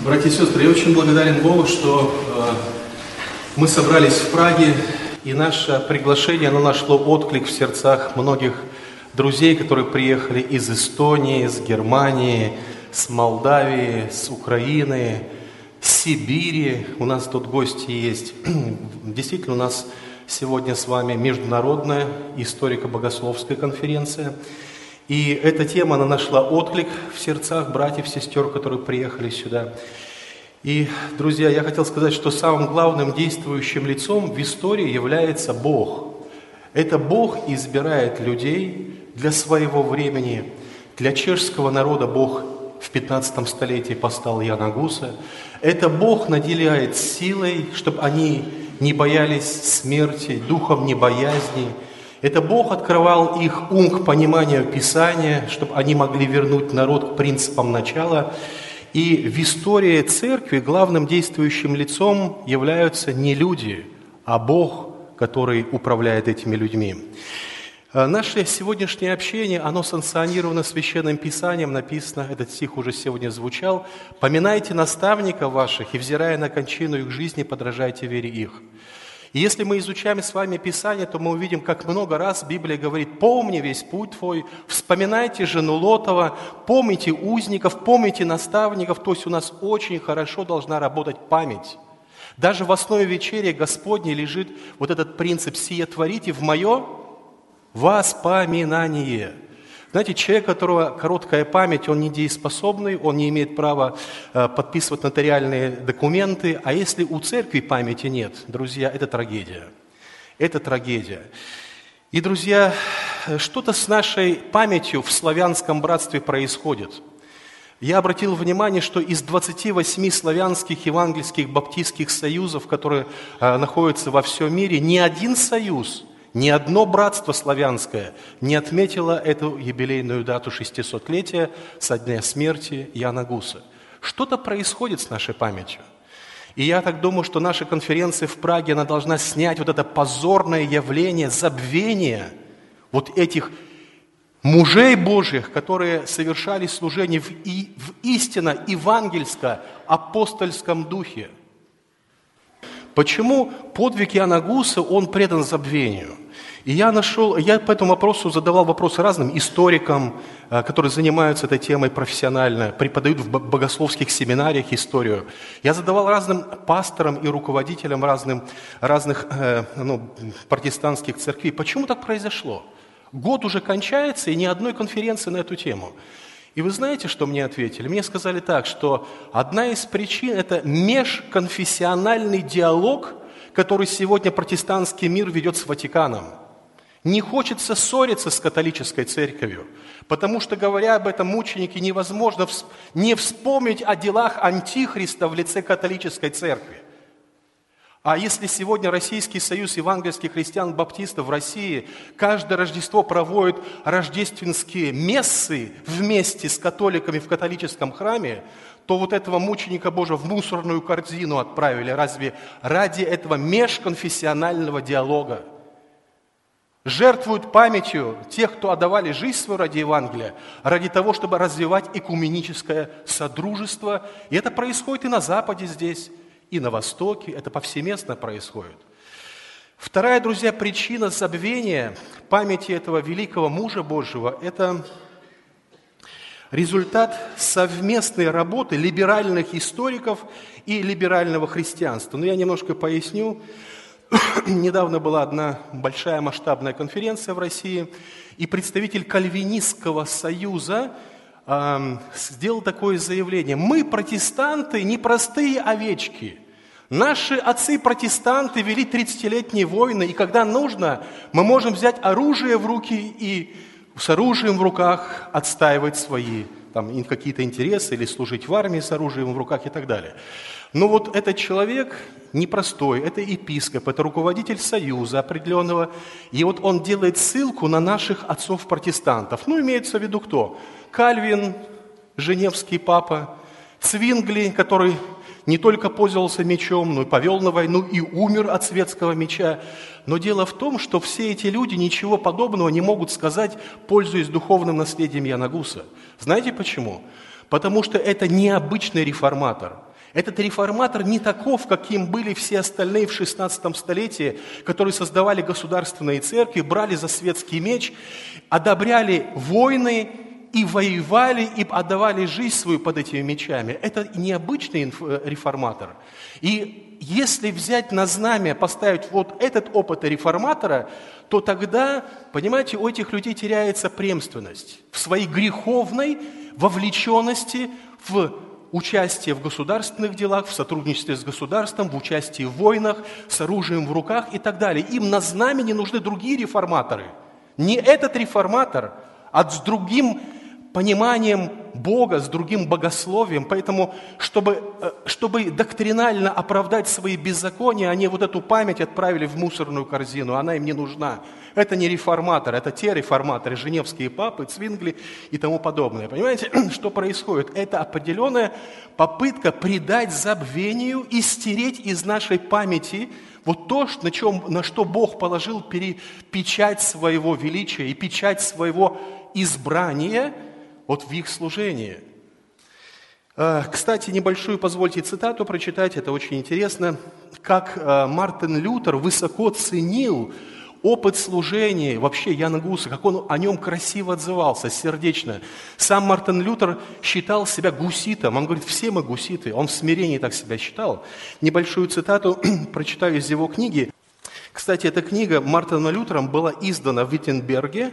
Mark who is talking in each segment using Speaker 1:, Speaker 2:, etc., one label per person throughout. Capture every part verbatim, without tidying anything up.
Speaker 1: Братья и сестры, я очень благодарен Богу, что э, мы собрались в Праге, и наше приглашение, оно нашло отклик в сердцах многих друзей, которые приехали из Эстонии, из Германии, с Молдавии, с Украины, с Сибири. У нас тут гости есть. Действительно, у нас сегодня с вами международная историко-богословская конференция. И эта тема, она нашла отклик в сердцах братьев, сестер, которые приехали сюда. И, друзья, я хотел сказать, что самым главным действующим лицом в истории является Бог. Это Бог избирает людей для своего времени. Для чешского народа Бог в пятнадцатом столетии поставил Яна Гуса. Это Бог наделяет силой, чтобы они не боялись смерти, духом небоязни. Это Бог открывал их ум к пониманию Писания, чтобы они могли вернуть народ к принципам начала. И в истории церкви главным действующим лицом являются не люди, а Бог, который управляет этими людьми. Наше сегодняшнее общение, оно санкционировано Священным Писанием, написано, этот стих уже сегодня звучал: «Поминайте наставников ваших, и, взирая на кончину их жизни, подражайте вере их». И если мы изучаем с вами Писание, то мы увидим, как много раз Библия говорит: «Помни весь путь твой, вспоминайте жену Лотова, помните узников, помните наставников». То есть у нас очень хорошо должна работать память. Даже в основе вечери Господней лежит вот этот принцип: «Сие творите в мое воспоминание». Знаете, человек, у которого короткая память, он недееспособный, он не имеет права э, подписывать нотариальные документы. А если у церкви памяти нет, друзья, это трагедия. Это трагедия. И, друзья, что-то с нашей памятью в славянском братстве происходит. Я обратил внимание, что из двадцати восьми славянских евангельских баптистских союзов, которые э, находятся во всем мире, ни один союз, ни одно братство славянское не отметило эту юбилейную дату шестисотлетия со дня смерти Яна Гуса. Что-то происходит с нашей памятью. И я так думаю, что наша конференция в Праге, она должна снять вот это позорное явление забвения вот этих мужей Божьих, которые совершали служение в, и, в истинно евангельско-апостольском духе. Почему подвиг Яна Гуса, он предан забвению? И я нашел, я по этому вопросу задавал вопросы разным историкам, которые занимаются этой темой профессионально, преподают в богословских семинариях историю. Я задавал разным пасторам и руководителям разным, разных ну, протестантских церквей. Почему так произошло? Год уже кончается, и ни одной конференции на эту тему. И вы знаете, что мне ответили? Мне сказали так, что одна из причин – это межконфессиональный диалог, который сегодня протестантский мир ведет с Ватиканом. Не хочется ссориться с католической церковью, потому что, говоря об этом мученике, невозможно не вспомнить о делах Антихриста в лице католической церкви. А если сегодня Российский союз евангельских христиан-баптистов в России каждое Рождество проводит рождественские мессы вместе с католиками в католическом храме, то вот этого мученика Божьего в мусорную корзину отправили. Разве ради этого межконфессионального диалога? Жертвуют памятью тех, кто отдавали жизнь свою ради Евангелия, ради того, чтобы развивать экуменическое содружество. И это происходит и на Западе здесь, и на Востоке, это повсеместно происходит. Вторая, друзья, причина забвения памяти этого великого мужа Божьего – это результат совместной работы либеральных историков и либерального христианства. Но я немножко поясню. Недавно была одна большая масштабная конференция в России, и представитель Кальвинистского союза э, сделал такое заявление: «Мы, протестанты, не простые овечки. Наши отцы-протестанты вели тридцатилетние войны, и когда нужно, мы можем взять оружие в руки и с оружием в руках отстаивать свои там, какие-то интересы или служить в армии с оружием в руках и так далее». Но вот этот человек непростой, это епископ, это руководитель союза определенного, и вот он делает ссылку на наших отцов-протестантов. Ну, имеется в виду кто? Кальвин, Женевский папа, Цвингли, который не только пользовался мечом, но и повел на войну и умер от светского меча. Но дело в том, что все эти люди ничего подобного не могут сказать, пользуясь духовным наследием Яна Гуса. Знаете почему? Потому что это необычный реформатор. Этот реформатор не таков, каким были все остальные в шестнадцатом столетии, которые создавали государственные церкви, брали за светский меч, одобряли войны и воевали, и отдавали жизнь свою под этими мечами. Это необычный реформатор. И если взять на знамя, поставить вот этот опыт реформатора, то тогда, понимаете, у этих людей теряется преемственность в своей греховной вовлеченности в участие в государственных делах, в сотрудничестве с государством, в участии в войнах, с оружием в руках и так далее. Им на знамя не нужны другие реформаторы. Не этот реформатор, а с другим пониманием Бога, с другим богословием. Поэтому, чтобы, чтобы доктринально оправдать свои беззакония, они вот эту память отправили в мусорную корзину, она им не нужна. Это не реформатор, это те реформаторы, женевские папы, Цвингли и тому подобное. Понимаете, что происходит? Это определенная попытка придать забвению и стереть из нашей памяти вот то, на, чем, на что Бог положил печать своего величия и печать своего избрания вот в их служении. Кстати, небольшую, позвольте, цитату прочитать, это очень интересно. Как Мартин Лютер высоко ценил опыт служения вообще Яна Гуса, как он о нем красиво отзывался, сердечно. Сам Мартин Лютер считал себя гуситом. Он говорит, все мы гуситы. Он в смирении так себя считал. Небольшую цитату прочитаю из его книги. Кстати, эта книга Мартином Лютером была издана в Виттенберге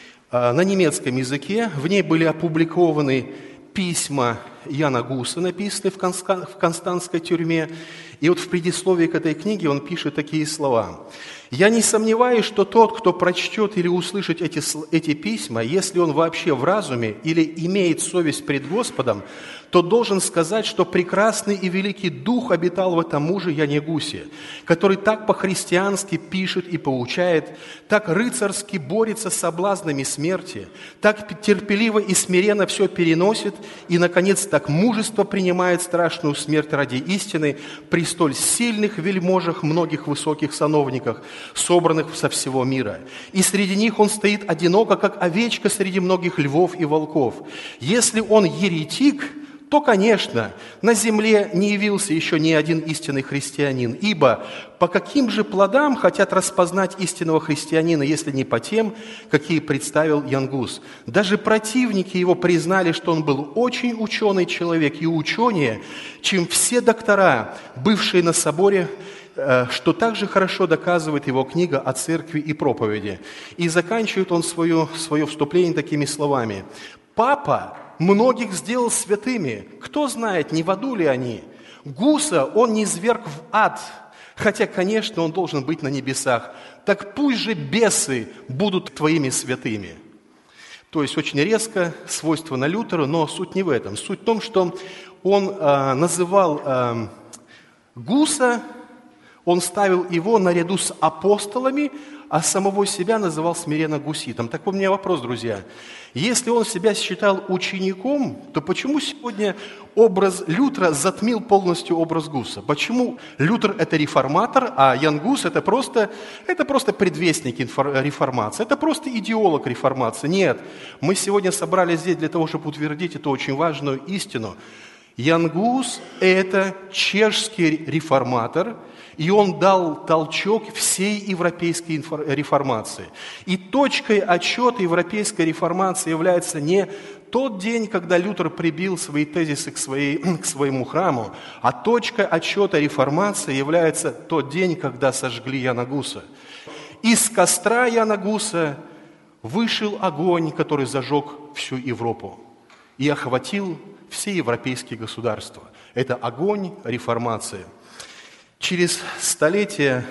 Speaker 1: на немецком языке. В ней были опубликованы письма Яна Гуса, написанные в константской тюрьме. И вот в предисловии к этой книге он пишет такие слова. «Я не сомневаюсь, что тот, кто прочтет или услышит эти, эти письма, если он вообще в разуме или имеет совесть пред Господом, то должен сказать, что прекрасный и великий Дух обитал в этом муже Яне Гусе, который так по-христиански пишет и поучает, так рыцарски борется с соблазнами смерти, так терпеливо и смиренно все переносит и, наконец, так мужество принимает страшную смерть ради истины при столь сильных вельможах многих высоких сановниках, собранных со всего мира. И среди них он стоит одиноко, как овечка среди многих львов и волков. Если он еретик, то, конечно, на земле не явился еще ни один истинный христианин, ибо по каким же плодам хотят распознать истинного христианина, если не по тем, какие представил Ян Гус? Даже противники его признали, что он был очень ученый человек и ученее, чем все доктора, бывшие на соборе, что также хорошо доказывает его книга о церкви и проповеди. И заканчивает он свое, свое вступление такими словами. «Папа многих сделал святыми. Кто знает, не в аду ли они? Гуса он низверг в ад, хотя, конечно, он должен быть на небесах. Так пусть же бесы будут твоими святыми». То есть очень резко, свойственно Лютеру, но суть не в этом. Суть в том, что он э, называл э, Гуса, он ставил его наряду с апостолами, а самого себя называл смиренно гуситом. Так у меня вопрос, друзья. Если он себя считал учеником, то почему сегодня образ Лютера затмил полностью образ Гуса? Почему Лютер – это реформатор, а Ян Гус – это просто, это просто предвестник реформации, это просто идеолог реформации? Нет, мы сегодня собрались здесь для того, чтобы утвердить эту очень важную истину. Ян Гус – это чешский реформатор, и он дал толчок всей европейской реформации. И точкой отсчета европейской реформации является не тот день, когда Лютер прибил свои тезисы к, своей, к своему храму, а точкой отсчета реформации является тот день, когда сожгли Яна Гуса. Из костра Яна Гуса вышел огонь, который зажег всю Европу и охватил все европейские государства. Это огонь реформации. Через столетия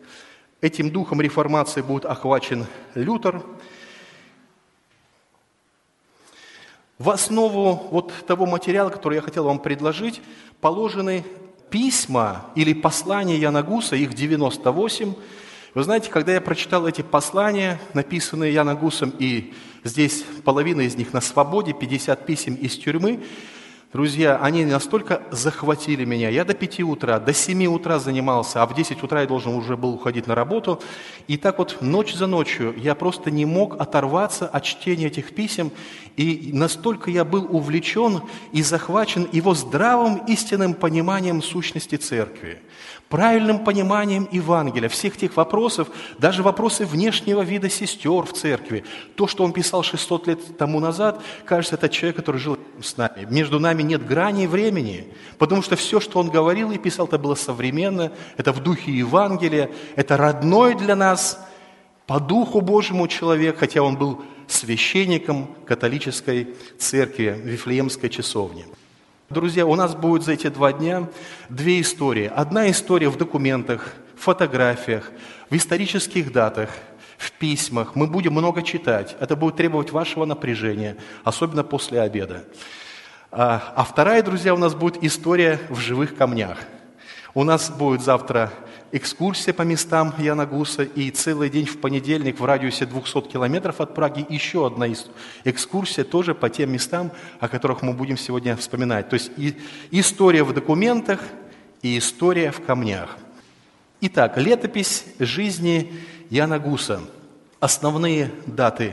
Speaker 1: этим духом реформации будет охвачен Лютер. В основу вот того материала, который я хотел вам предложить, положены письма или послания Яна Гуса, их девяносто восемь. Вы знаете, когда я прочитал эти послания, написанные Яном Гусом, и здесь половина из них на свободе, пятьдесят писем из тюрьмы, Друзья, они настолько захватили меня. Я до пяти утра, до семи утра занимался, а в десять утра я должен уже был уходить на работу. И так вот ночь за ночью я просто не мог оторваться от чтения этих писем. И настолько я был увлечен и захвачен его здравым истинным пониманием сущности церкви, правильным пониманием Евангелия, всех тех вопросов, даже вопросы внешнего вида сестер в церкви. То, что он писал шестьсот лет тому назад, кажется, это человек, который жил с нами. Между нами нет грани времени, потому что все, что он говорил и писал, это было современно, это в духе Евангелия, это родной для нас, по Духу Божьему человек, хотя он был священником католической церкви, Вифлеемской часовни. Друзья, у нас будет за эти два дня две истории. Одна история в документах, фотографиях, в исторических датах, в письмах. Мы будем много читать. Это будет требовать вашего напряжения, особенно после обеда. А, а вторая, друзья, у нас будет история в живых камнях. У нас будет завтра экскурсия по местам Яна Гуса, и целый день в понедельник в радиусе двухсот километров от Праги еще одна экскурсия тоже по тем местам, о которых мы будем сегодня вспоминать. То есть и история в документах, и история в камнях. Итак, летопись жизни Яна Гуса. Основные даты.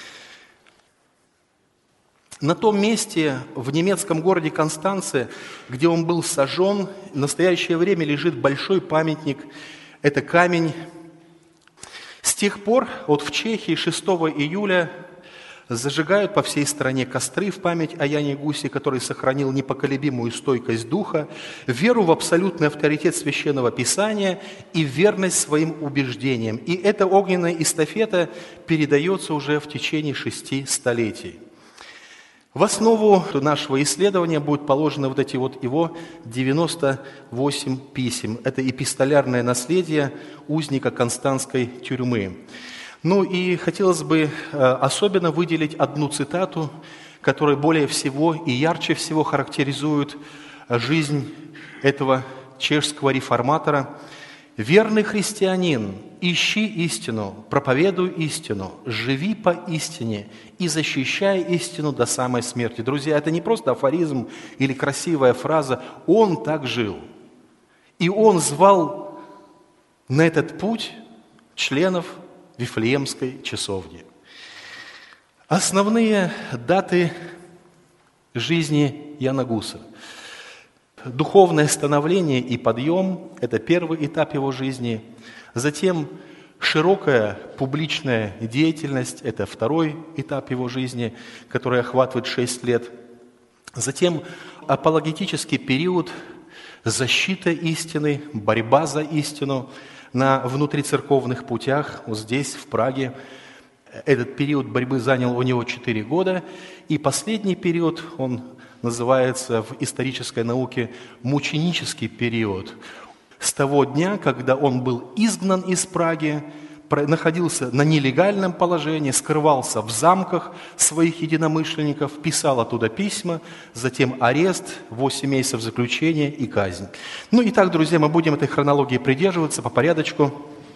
Speaker 1: На том месте, в немецком городе Констанце, где он был сожжен, в настоящее время лежит большой памятник. Это камень. С тех пор, вот в Чехии шестого июля зажигают по всей стране костры в память о Яне Гусе, который сохранил непоколебимую стойкость духа, веру в абсолютный авторитет Священного Писания и верность своим убеждениям. И эта огненная эстафета передается уже в течение шести столетий. В основу нашего исследования будут положены вот эти вот его девяносто восемь писем. Это эпистолярное наследие узника Константской тюрьмы. Ну и хотелось бы особенно выделить одну цитату, которая более всего и ярче всего характеризует жизнь этого чешского реформатора. «Верный христианин, ищи истину, проповедуй истину, живи по истине и защищай истину до самой смерти». Друзья, это не просто афоризм или красивая фраза. Он так жил. И он звал на этот путь членов Вифлеемской часовни. Основные даты жизни Яна Гуса. Духовное становление и подъем – это первый этап его жизни. Затем широкая публичная деятельность – это второй этап его жизни, который охватывает шесть лет. Затем апологетический период, защита истины, борьба за истину на внутрицерковных путях. Вот здесь, в Праге, этот период борьбы занял у него четыре года. И последний период, он называется в исторической науке мученический период. С того дня, когда он был изгнан из Праги, находился на нелегальном положении, скрывался в замках своих единомышленников, писал оттуда письма, затем арест, восемь месяцев заключения и казнь. Ну и так, друзья, мы будем этой хронологии придерживаться по порядочку.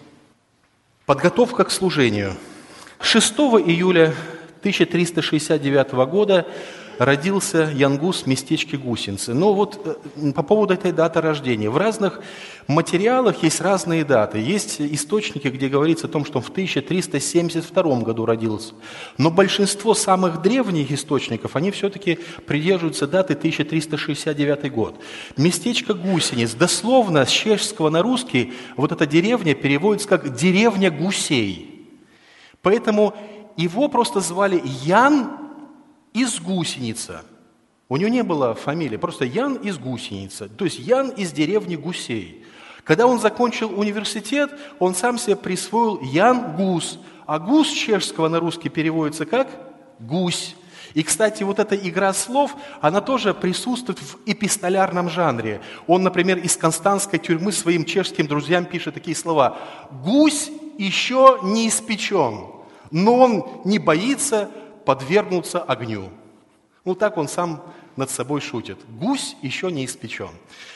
Speaker 1: Подготовка к служению. шестого июля тысяча триста шестьдесят девятого года родился Ян Гус в местечке Гусинцы. Но вот по поводу этой даты рождения. В разных материалах есть разные даты. Есть источники, где говорится о том, что он в тысяча триста семьдесят втором году родился. Но большинство самых древних источников, они все-таки придерживаются даты тысяча триста шестьдесят девятый год. Местечко Гусениц. Дословно с чешского на русский вот эта деревня переводится как «деревня гусей». Поэтому его просто звали Ян из Гусеница. У него не было фамилии, просто Ян из Гусеница, то есть Ян из деревни Гусей. Когда он закончил университет, он сам себе присвоил Ян Гус, а Гус чешского на русский переводится как гусь. И, кстати, вот эта игра слов, она тоже присутствует в эпистолярном жанре. Он, например, из константской тюрьмы своим чешским друзьям пишет такие слова: «Гусь еще не испечен, но он не боится подвергнуться огню». Ну, так он сам над собой шутит. Гусь еще не испечен.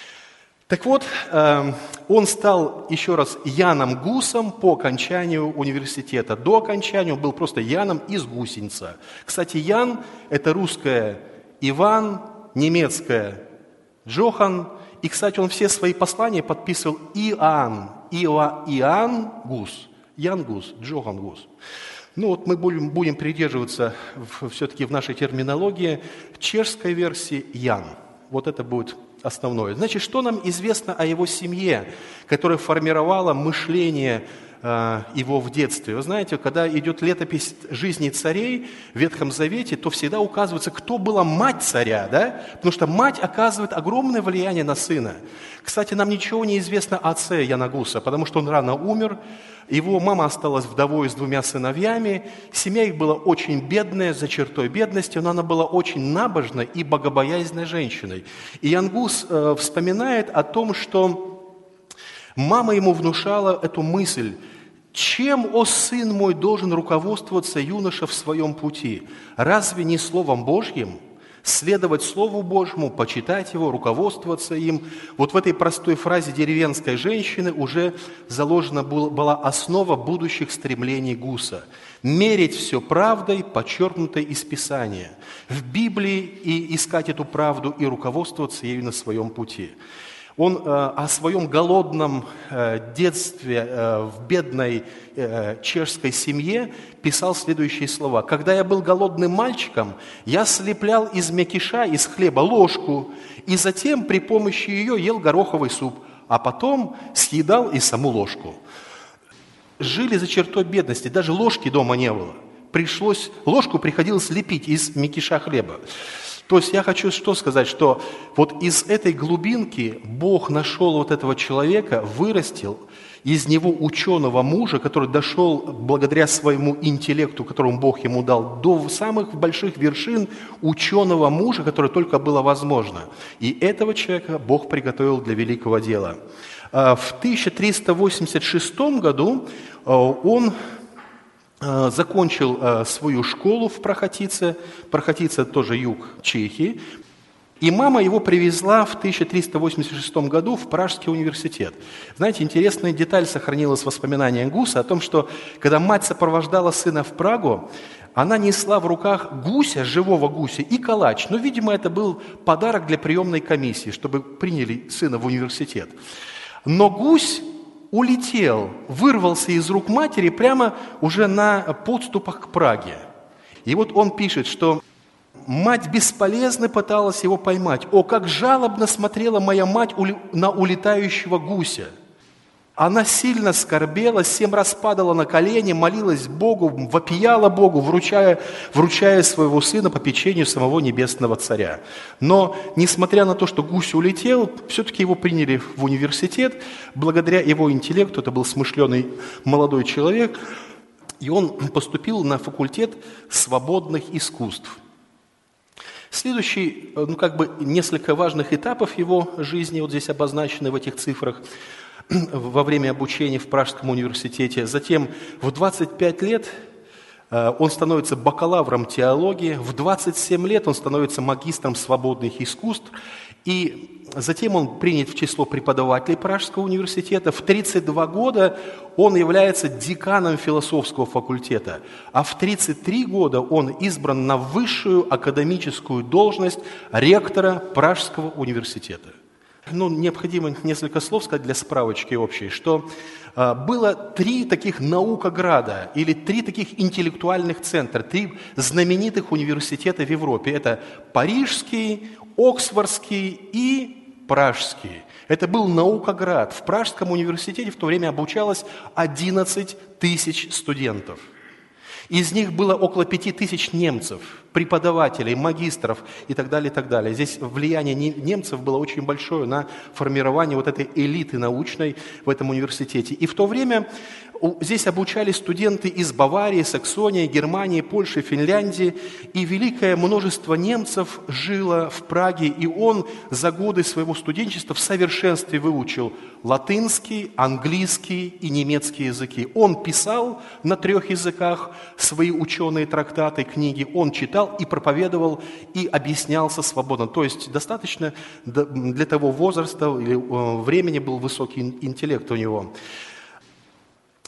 Speaker 1: Так вот, он стал еще раз Яном Гусом по окончанию университета. До окончания он был просто Яном из Гусеница. Кстати, Ян – это русское Иван, немецкое Джохан. И, кстати, он все свои послания подписывал Иоанн, Ио, Иоанн Гус, Ян Гус, Джохан Гус. Ну вот мы будем, будем придерживаться в, все-таки в нашей терминологии чешской версии Ян. Вот это будет основное. Значит, что нам известно о его семье, которая формировала мышление э, его в детстве? Вы знаете, когда идет летопись жизни царей в Ветхом Завете, то всегда указывается, кто была мать царя, да? Потому что мать оказывает огромное влияние на сына. Кстати, нам ничего не известно о отце Яна Гуса, потому что он рано умер. Его мама осталась вдовой с двумя сыновьями. Семья их была очень бедная, за чертой бедности, но она была очень набожной и богобоязненной женщиной. И Ян Гус э, вспоминает о том, что мама ему внушала эту мысль: «Чем, о сын мой, должен руководствоваться юноша в своем пути? Разве не Словом Божьим? Следовать Слову Божьему, почитать Его, руководствоваться им». Вот в этой простой фразе деревенской женщины уже заложена была основа будущих стремлений Гуса. Мерить все правдой, подчеркнутой из Писания. В Библии и искать эту правду и руководствоваться ею на своем пути. Он э, о своем голодном э, детстве э, в бедной э, чешской семье писал следующие слова. «Когда я был голодным мальчиком, я слеплял из мякиша, из хлеба ложку, и затем при помощи ее ел гороховый суп, а потом съедал и саму ложку». Жили за чертой бедности, даже ложки дома не было. Пришлось, ложку приходилось лепить из мякиша хлеба. То есть я хочу что сказать, что вот из этой глубинки Бог нашел вот этого человека, вырастил из него ученого мужа, который дошел благодаря своему интеллекту, которому Бог ему дал, до самых больших вершин ученого мужа, которое только было возможно. И этого человека Бог приготовил для великого дела. В тысяча триста восемьдесят шестом году он закончил свою школу в Прохотице. Прохотице тоже юг Чехии. И мама его привезла в тысяча триста восемьдесят шестом году в Пражский университет. Знаете, интересная деталь сохранилась в воспоминаниях Гуса о том, что когда мать сопровождала сына в Прагу, она несла в руках гуся, живого гуся, и калач. Но, видимо, это был подарок для приемной комиссии, чтобы приняли сына в университет. Но гусь улетел, вырвался из рук матери прямо уже на подступах к Праге. И вот он пишет, что мать бесполезно пыталась его поймать. «О, как жалобно смотрела моя мать на улетающего гуся! Она сильно скорбела, семь раз падала на колени, молилась Богу, вопияла Богу, вручая, вручая своего сына по попечению самого небесного царя». Но, несмотря на то, что гусь улетел, все-таки его приняли в университет. Благодаря его интеллекту, это был смышленый молодой человек, и он поступил на факультет свободных искусств. Следующий, ну как бы несколько важных этапов его жизни, вот здесь обозначены в этих цифрах, во время обучения в Пражском университете. Затем в двадцать пять лет он становится бакалавром теологии, в двадцать семь лет он становится магистром свободных искусств, и затем он принят в число преподавателей Пражского университета. В тридцать два года он является деканом философского факультета, а в тридцать три года он избран на высшую академическую должность ректора Пражского университета. Ну, необходимо несколько слов сказать для справочки общей, что э, было три таких наукограда или три таких интеллектуальных центра, три знаменитых университета в Европе. Это Парижский, Оксфордский и Пражский. Это был наукоград. В Пражском университете в то время обучалось одиннадцать тысяч студентов. Из них было около пяти тысяч немцев, преподавателей, магистров и так далее, и так далее. Здесь влияние немцев было очень большое на формирование вот этой элиты научной в этом университете. И в то время здесь обучались студенты из Баварии, Саксонии, Германии, Польши, Финляндии. И великое множество немцев жило в Праге. И он за годы своего студенчества в совершенстве выучил латынский, английский и немецкий языки. Он писал на трех языках свои ученые трактаты, книги. Он читал и проповедовал, и объяснялся свободно. То есть достаточно для того возраста или времени был высокий интеллект у него.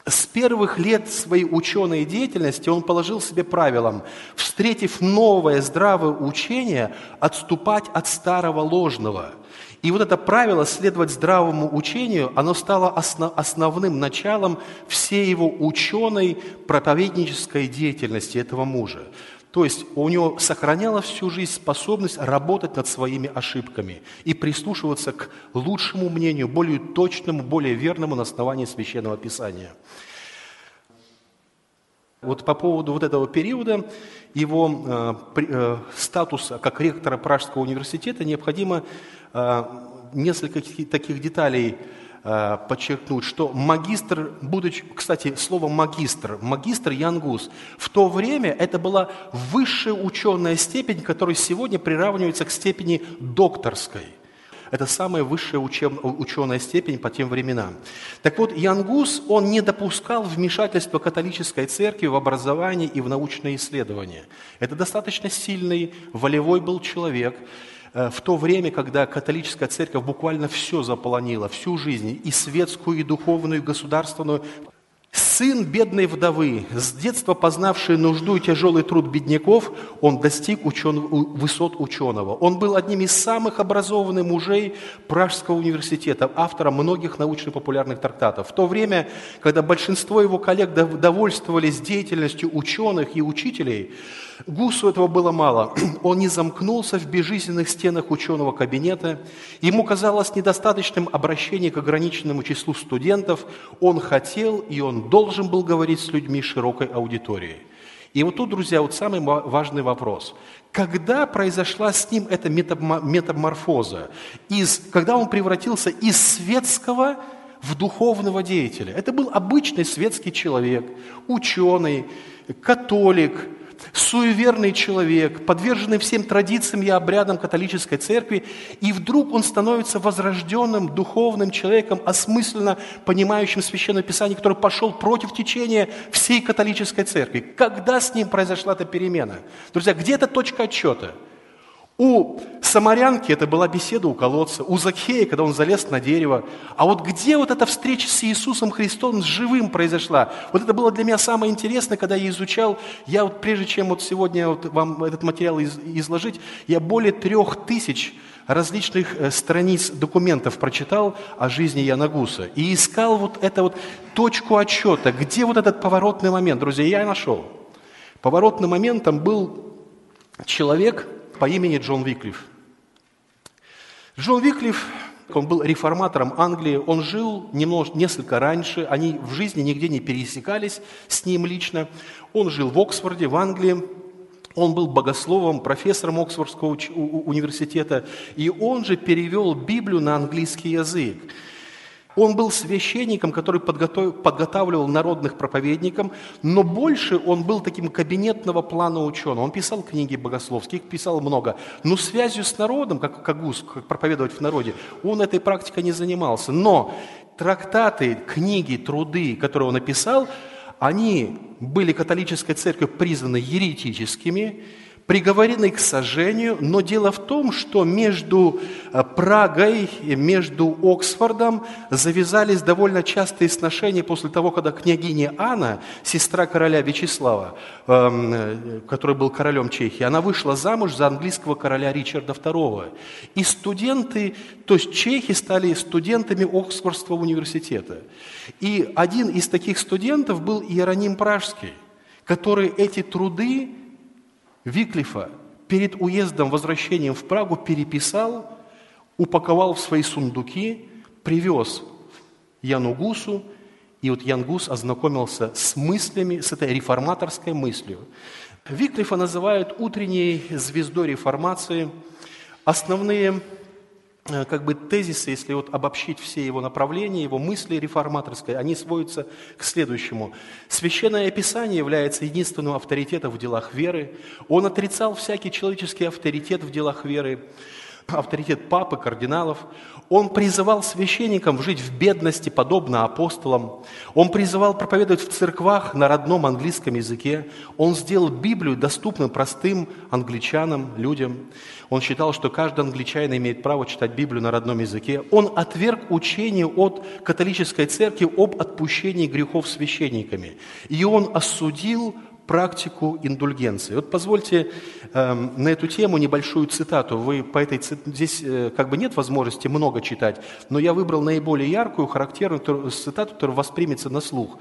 Speaker 1: С первых лет своей ученой деятельности он положил себе правилом, встретив новое здравое учение, отступать от старого ложного. И вот это правило следовать здравому учению, оно стало основ, основным началом всей его ученой проповеднической деятельности этого мужа. То есть у него сохранялась всю жизнь способность работать над своими ошибками и прислушиваться к лучшему мнению, более точному, более верному на основании Священного Писания. Вот по поводу вот этого периода, его э, э, статуса как ректора Пражского университета необходимо э, несколько таких деталей э, подчеркнуть, что магистр, будучи, кстати, слово магистр, магистр Ян Гус, в то время это была высшая ученая степень, которая сегодня приравнивается к степени докторской. Это самая высшая учеб... ученая степень по тем временам. Так вот, Ян Гус, он не допускал вмешательства католической церкви в образование и в научные исследования. Это достаточно сильный, волевой был человек. В то время, когда католическая церковь буквально все заполонила, всю жизнь, и светскую, и духовную, и государственную. Сын бедной вдовы, с детства познавший нужду и тяжелый труд бедняков, он достиг учен... высот ученого. Он был одним из самых образованных мужей Пражского университета, автором многих научно-популярных трактатов. В то время, когда большинство его коллег довольствовались деятельностью ученых и учителей, Гусу этого было мало. Он не замкнулся в безжизненных стенах ученого кабинета. Ему казалось недостаточным обращение к ограниченному числу студентов. Он хотел и он должен был говорить с людьми широкой аудитории. И вот тут, друзья, вот самый важный вопрос. Когда произошла с ним эта метаморфоза? Из, когда он превратился из светского в духовного деятеля? Это был обычный светский человек, ученый, католик, суеверный человек, подверженный всем традициям и обрядам католической церкви, и вдруг он становится возрожденным духовным человеком, осмысленно понимающим Священное Писание, который пошел против течения всей католической церкви. Когда с ним произошла эта перемена? Друзья, где эта точка отсчета? У самарянки это была беседа у колодца, у Закхея, когда он залез на дерево. А вот где вот эта встреча с Иисусом Христом, с живым произошла? Вот это было для меня самое интересное, когда я изучал. Я вот прежде чем вот сегодня вот вам этот материал из, изложить, я более трех тысяч различных страниц документов прочитал о жизни Яна Гуса. И искал вот эту вот точку отсчета, где вот этот поворотный момент. Друзья, я нашел. Поворотным моментом был человек по имени Джон Виклиф. Джон Виклиф, он был реформатором Англии, он жил немножко, несколько раньше, они в жизни нигде не пересекались с ним лично. Он жил в Оксфорде, в Англии, он был богословом, профессором Оксфордского университета, и он же перевел Библию на английский язык. Он был священником, который подготавливал народных проповедников, но больше он был таким кабинетного плана ученого. Он писал книги богословские, писал много, но связью с народом, как, как Гус, как проповедовать в народе, он этой практикой не занимался. Но трактаты, книги, труды, которые он написал, они были католической церковью признаны еретическими, приговорены к сожжению, но дело в том, что между Прагой, между Оксфордом завязались довольно частые сношения после того, когда княгиня Анна, сестра короля Вячеслава, который был королем Чехии, она вышла замуж за английского короля Ричарда второго. И студенты, то есть чехи стали студентами Оксфордского университета. И один из таких студентов был Иероним Пражский, который эти труды Виклифа перед уездом, возвращением в Прагу переписал, упаковал в свои сундуки, привез Яну Гусу, и вот Ян Гус ознакомился с мыслями, с этой реформаторской мыслью. Виклифа называют утренней звездой реформации. Основные как бы тезисы, если вот обобщить все его направления, его мысли реформаторской, они сводятся к следующему. Священное Писание является единственным авторитетом в делах веры. Он отрицал всякий человеческий авторитет в делах веры. авторитет папы, кардиналов. Он призывал священникам жить в бедности, подобно апостолам. Он призывал проповедовать в церквах на родном английском языке. Он сделал Библию доступным простым англичанам, людям. Он считал, что каждый англичанин имеет право читать Библию на родном языке. Он отверг учение от католической церкви об отпущении грехов священниками. И он осудил практику индульгенции. Вот позвольте э, на эту тему небольшую цитату. Вы по этой здесь э, как бы нет возможности много читать, но я выбрал наиболее яркую, характерную цитату, которая воспримется на слух.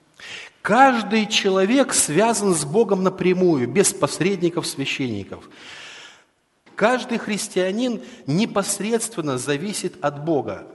Speaker 1: Каждый человек связан с Богом напрямую, без посредников, священников. Каждый христианин непосредственно зависит от Бога.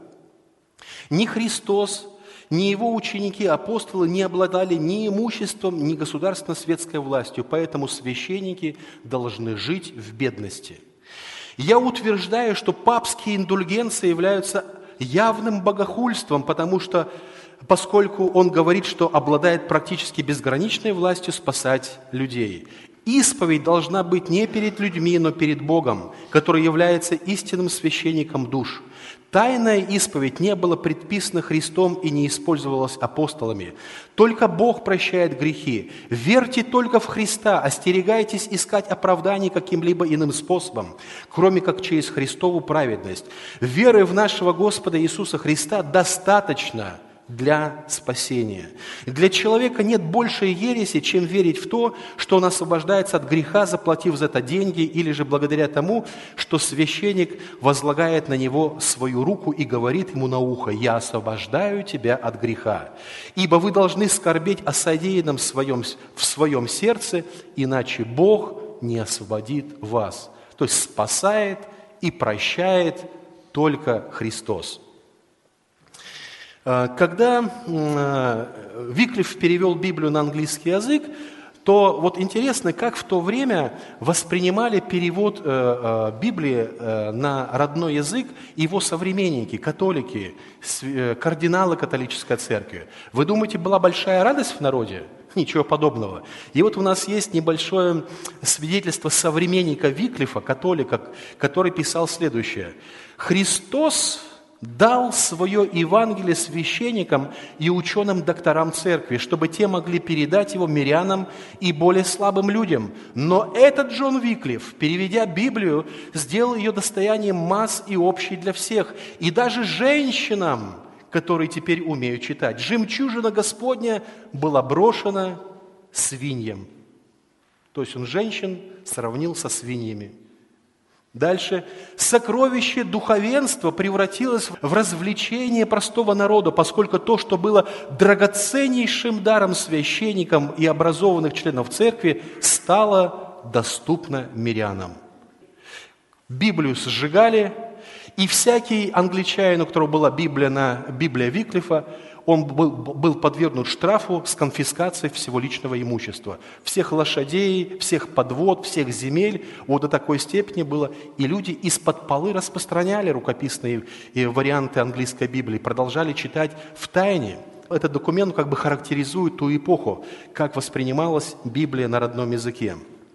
Speaker 1: Ни Христос, ни его ученики, апостолы не обладали ни имуществом, ни государственно-светской властью, поэтому священники должны жить в бедности. Я утверждаю, что папские индульгенции являются явным богохульством, потому что, поскольку он говорит, что обладает практически безграничной властью спасать людей. Исповедь должна быть не перед людьми, но перед Богом, который является истинным священником душ. Тайная исповедь не была предписана Христом и не использовалась апостолами. Только Бог прощает грехи. Верьте только в Христа, остерегайтесь искать оправданий каким-либо иным способом, кроме как через Христову праведность. Веры в нашего Господа Иисуса Христа достаточно для спасения. Для человека нет большей ереси, чем верить в то, что он освобождается от греха, заплатив за это деньги, или же благодаря тому, что священник возлагает на него свою руку и говорит ему на ухо: «Я освобождаю тебя от греха, ибо вы должны скорбеть о содеянном в своем, в своем сердце, иначе Бог не освободит вас». То есть спасает и прощает только Христос. Когда Виклиф перевел Библию на английский язык, то вот интересно, как в то время воспринимали перевод Библии на родной язык его современники, католики, кардиналы католической церкви. Вы думаете, была большая радость в народе? Ничего подобного. И вот у нас есть небольшое свидетельство современника Виклифа, католика, который писал следующее. «Христос дал свое Евангелие священникам и ученым-докторам церкви, чтобы те могли передать его мирянам и более слабым людям. Но этот Джон Виклиф, переведя Библию, сделал ее достоянием масс и общей для всех, и даже женщинам, которые теперь умеют читать. Жемчужина Господня была брошена свиньям». То есть он женщин сравнил со свиньями. Дальше. «Сокровище духовенства превратилось в развлечение простого народа, поскольку то, что было драгоценнейшим даром священникам и образованных членов церкви, стало доступно мирянам». Библию сжигали, и всякий англичанин, у которого была Библия, на, Библия Виклифа, он был, был подвергнут штрафу с конфискацией всего личного имущества. Всех лошадей, всех подвод, всех земель. Вот до такой степени было. И люди из-под полы распространяли рукописные варианты английской Библии, продолжали читать в тайне. Этот документ как бы характеризует ту эпоху, как воспринималась Библия на родном языке.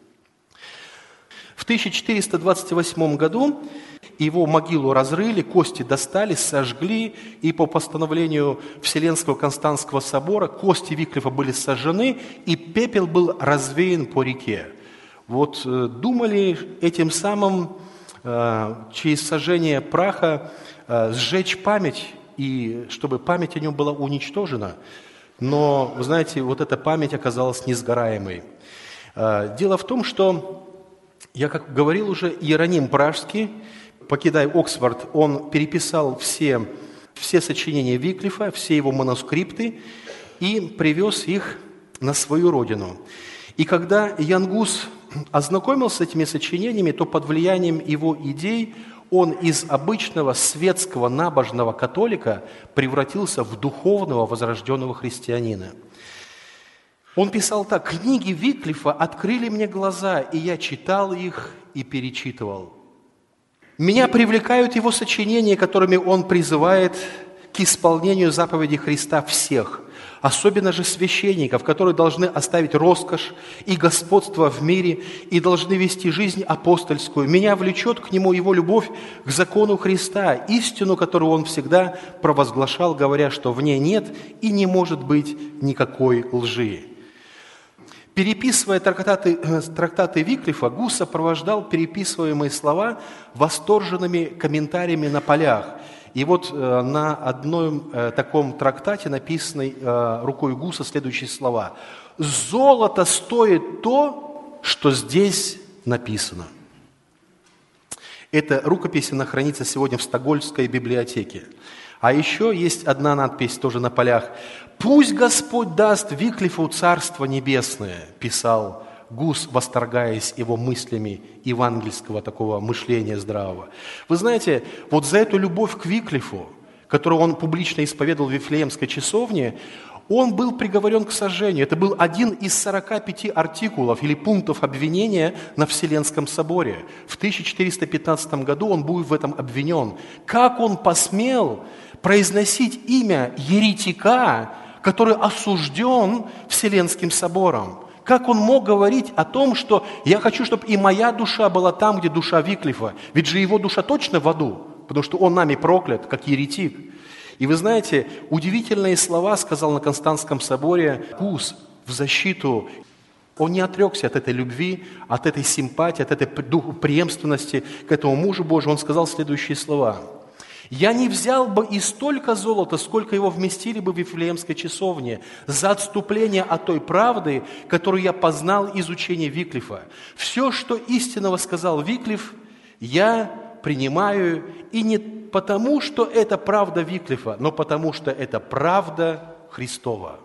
Speaker 1: В тысяча четыреста двадцать восьмом году его могилу разрыли, кости достали, сожгли, и по постановлению Вселенского Константского собора кости Виклифа были сожжены, и пепел был развеян по реке. Вот думали этим самым через сожжение праха сжечь память, и чтобы память о нем была уничтожена. Но, вы знаете, вот эта память оказалась несгораемой. Дело в том, что, я как говорил уже, Иероним Пражский, покидая Оксфорд, он переписал все, все сочинения Виклифа, все его манускрипты и привез их на свою родину. И когда Ян Гус ознакомился с этими сочинениями, то под влиянием его идей он из обычного светского набожного католика превратился в духовного возрожденного христианина. Он писал так: «Книги Виклифа открыли мне глаза, и я читал их и перечитывал. Меня привлекают его сочинения, которыми он призывает к исполнению заповедей Христа всех, особенно же священников, которые должны оставить роскошь и господство в мире и должны вести жизнь апостольскую. Меня влечет к нему его любовь к закону Христа, истину, которую он всегда провозглашал, говоря, что в ней нет и не может быть никакой лжи». Переписывая трактаты, трактаты Виклифа, Гус сопровождал переписываемые слова восторженными комментариями на полях. И вот э, на одном э, таком трактате, написанной э, рукой Гуса, следующие слова. «Золото стоит то, что здесь написано». Эта рукопись, она хранится сегодня в Стокгольмской библиотеке. А еще есть одна надпись тоже на полях. «Пусть Господь даст Виклифу Царство Небесное», писал Гус, восторгаясь его мыслями евангельского такого мышления здравого. Вы знаете, вот за эту любовь к Виклифу, которую он публично исповедовал в Вифлеемской часовне, он был приговорен к сожжению. Это был один из сорока пяти артикулов или пунктов обвинения на Вселенском соборе. В тысяча четыреста пятнадцатом году он был в этом обвинен. Как он посмел произносить имя еретика, который осужден Вселенским собором? Как он мог говорить о том, что я хочу, чтобы и моя душа была там, где душа Виклифа? Ведь же его душа точно в аду, потому что он нами проклят, как еретик. И вы знаете, удивительные слова сказал на Константском соборе Гус в защиту. Он не отрекся от этой любви, от этой симпатии, от этой преемственности к этому мужу Божию. Он сказал следующие слова. «Я не взял бы и столько золота, сколько его вместили бы в Вифлеемской часовне, за отступление от той правды, которую я познал из учения Виклифа. Все, что истинного сказал Виклиф, я принимаю, и не потому, что это правда Виклифа, но потому, что это правда Христова».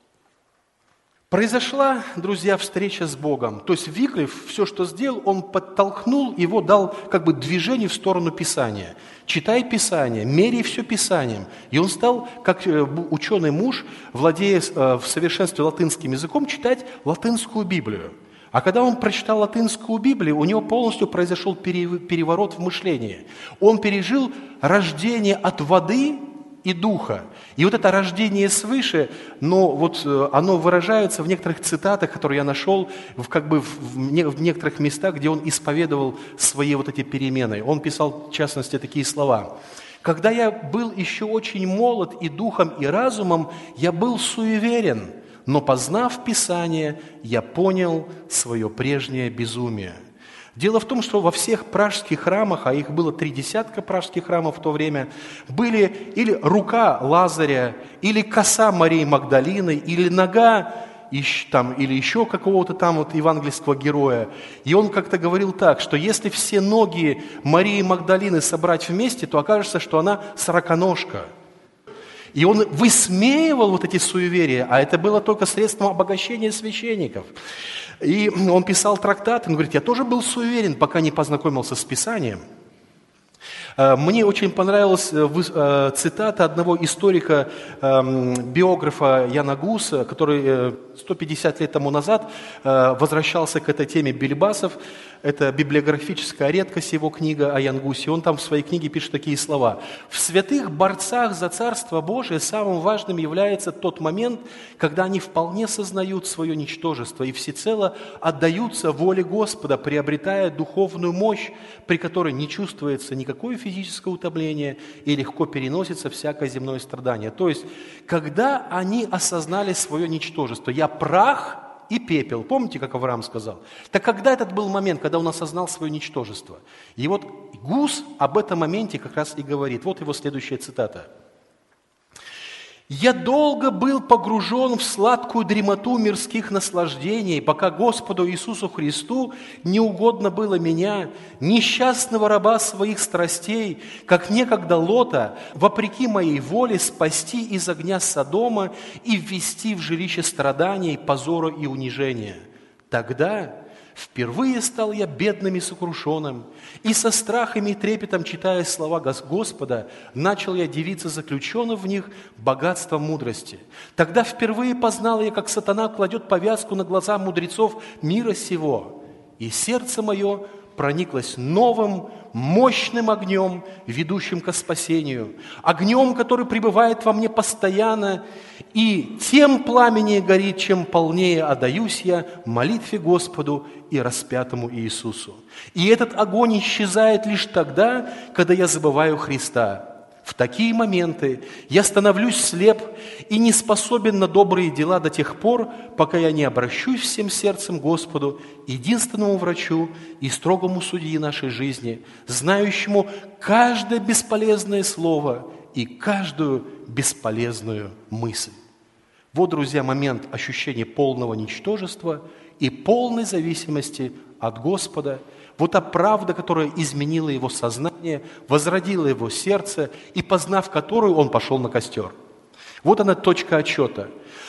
Speaker 1: Произошла, друзья, встреча с Богом. То есть Виклиф все, что сделал, он подтолкнул его, дал как бы движение в сторону Писания. Читай Писание, меряй все Писанием. И он стал, как ученый муж, владея в совершенстве латынским языком, читать латынскую Библию. А когда он прочитал латынскую Библию, у него полностью произошел переворот в мышлении. Он пережил рождение от воды и духа. И вот это рождение свыше, но вот оно выражается в некоторых цитатах, которые я нашел, в, как бы в, в некоторых местах, где он исповедовал свои вот эти перемены. Он писал, в частности, такие слова. «Когда я был еще очень молод и духом, и разумом, я был суеверен, но, познав Писание, я понял свое прежнее безумие». Дело в том, что во всех пражских храмах, а их было три десятка пражских храмов в то время, были или рука Лазаря, или коса Марии Магдалины, или нога там, или еще какого-то там вот евангельского героя. И он как-то говорил так, что если все ноги Марии Магдалины собрать вместе, то окажется, что она сороконожка. И он высмеивал вот эти суеверия, а это было только средством обогащения священников. И он писал трактат, он говорит, я тоже был суеверен, пока не познакомился с Писанием. Мне очень понравилась цитата одного историка, биографа Яна Гуса, который сто пятьдесят лет тому назад возвращался к этой теме Бельбасов. Это библиографическая редкость, его книга о Ян Гусе. Он там в своей книге пишет такие слова. «В святых борцах за Царство Божие самым важным является тот момент, когда они вполне сознают свое ничтожество и всецело отдаются воле Господа, приобретая духовную мощь, при которой не чувствуется никакое физическое утомление и легко переносится всякое земное страдание». То есть, когда они осознали свое ничтожество, «я прах и пепел». Помните, как Авраам сказал? Так когда этот был момент, когда он осознал свое ничтожество? И вот Гус об этом моменте как раз и говорит. Вот его следующая цитата. «Я долго был погружен в сладкую дремоту мирских наслаждений, пока Господу Иисусу Христу не угодно было меня, несчастного раба своих страстей, как некогда Лота, вопреки моей воле, спасти из огня Содома и ввести в жилище страданий, позора и унижения. Тогда впервые стал я бедным и сокрушенным, и со страхом и трепетом, читая слова Господа, начал я дивиться заключенным в них богатством мудрости. Тогда впервые познал я, как сатана кладет повязку на глаза мудрецов мира сего, и сердце мое прониклось новым мощным огнем, ведущим ко спасению, огнем, который пребывает во мне постоянно, и тем пламени горит, чем полнее отдаюсь я молитве Господу и распятому Иисусу. И этот огонь исчезает лишь тогда, когда я забываю Христа. В такие моменты я становлюсь слеп и не способен на добрые дела до тех пор, пока я не обращусь всем сердцем к Господу, единственному врачу и строгому судьи нашей жизни, знающему каждое бесполезное слово и каждую бесполезную мысль. Вот, друзья, момент ощущения полного ничтожества и полной зависимости от Господа. Вот та правда, которая изменила его сознание, возродила его сердце, и познав которую, он пошел на костер. Вот она точка отчета.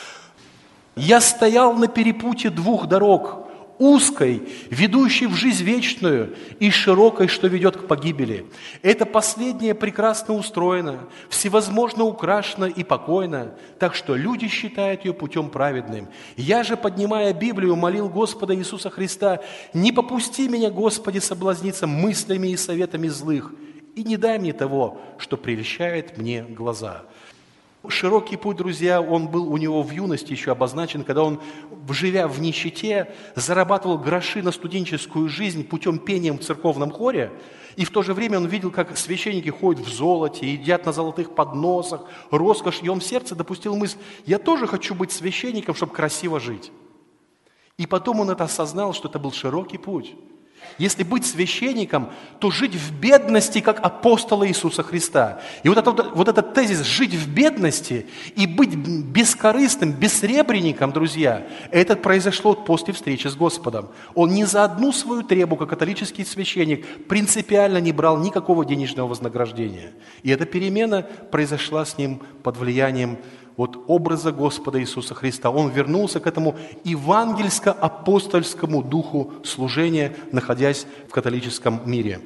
Speaker 1: «Я стоял на перепутье двух дорог, узкой, ведущей в жизнь вечную, и широкой, что ведет к погибели. Это последнее прекрасно устроено, всевозможно украшено и покойно, так что люди считают ее путем праведным. Я же, поднимая Библию, молил Господа Иисуса Христа: не попусти меня, Господи, соблазниться мыслями и советами злых, и не дай мне того, что прельщает мне глаза». Широкий путь, друзья, он был у него в юности еще обозначен, когда он, живя в нищете, зарабатывал гроши на студенческую жизнь путем пения в церковном хоре, и в то же время он видел, как священники ходят в золоте, едят на золотых подносах, роскошь, и он в сердце допустил мысль: я тоже хочу быть священником, чтобы красиво жить. И потом он это осознал, что это был широкий путь. Если быть священником, то жить в бедности, как апостола Иисуса Христа. И вот, это, вот этот тезис «жить в бедности» и быть бескорыстным, бессребренником, друзья, это произошло после встречи с Господом. Он ни за одну свою требу, как католический священник, принципиально не брал никакого денежного вознаграждения. И эта перемена произошла с ним под влиянием вот образа Господа Иисуса Христа. Он вернулся к этому евангельско-апостольскому духу служения, находясь в католическом мире.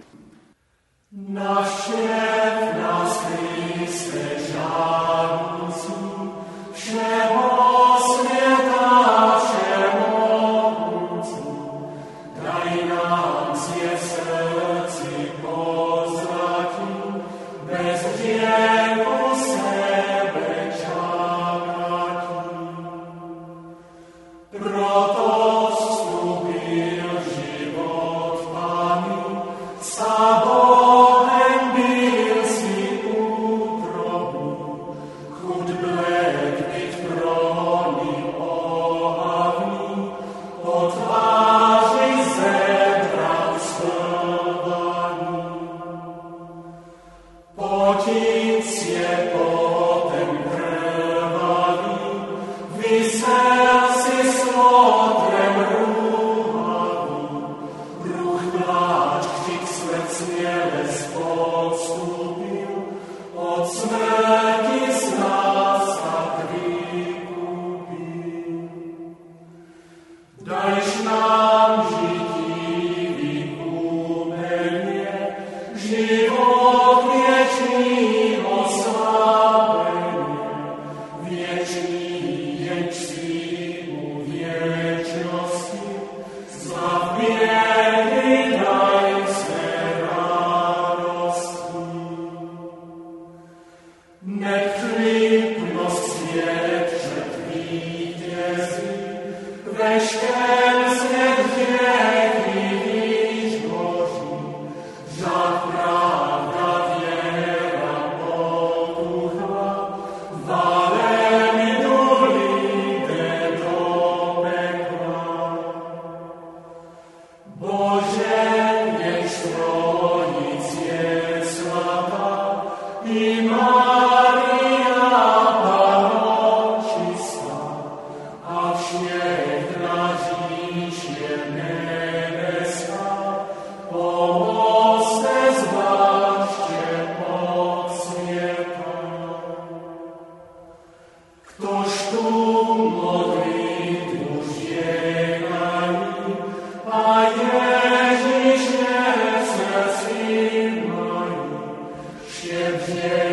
Speaker 2: Yeah.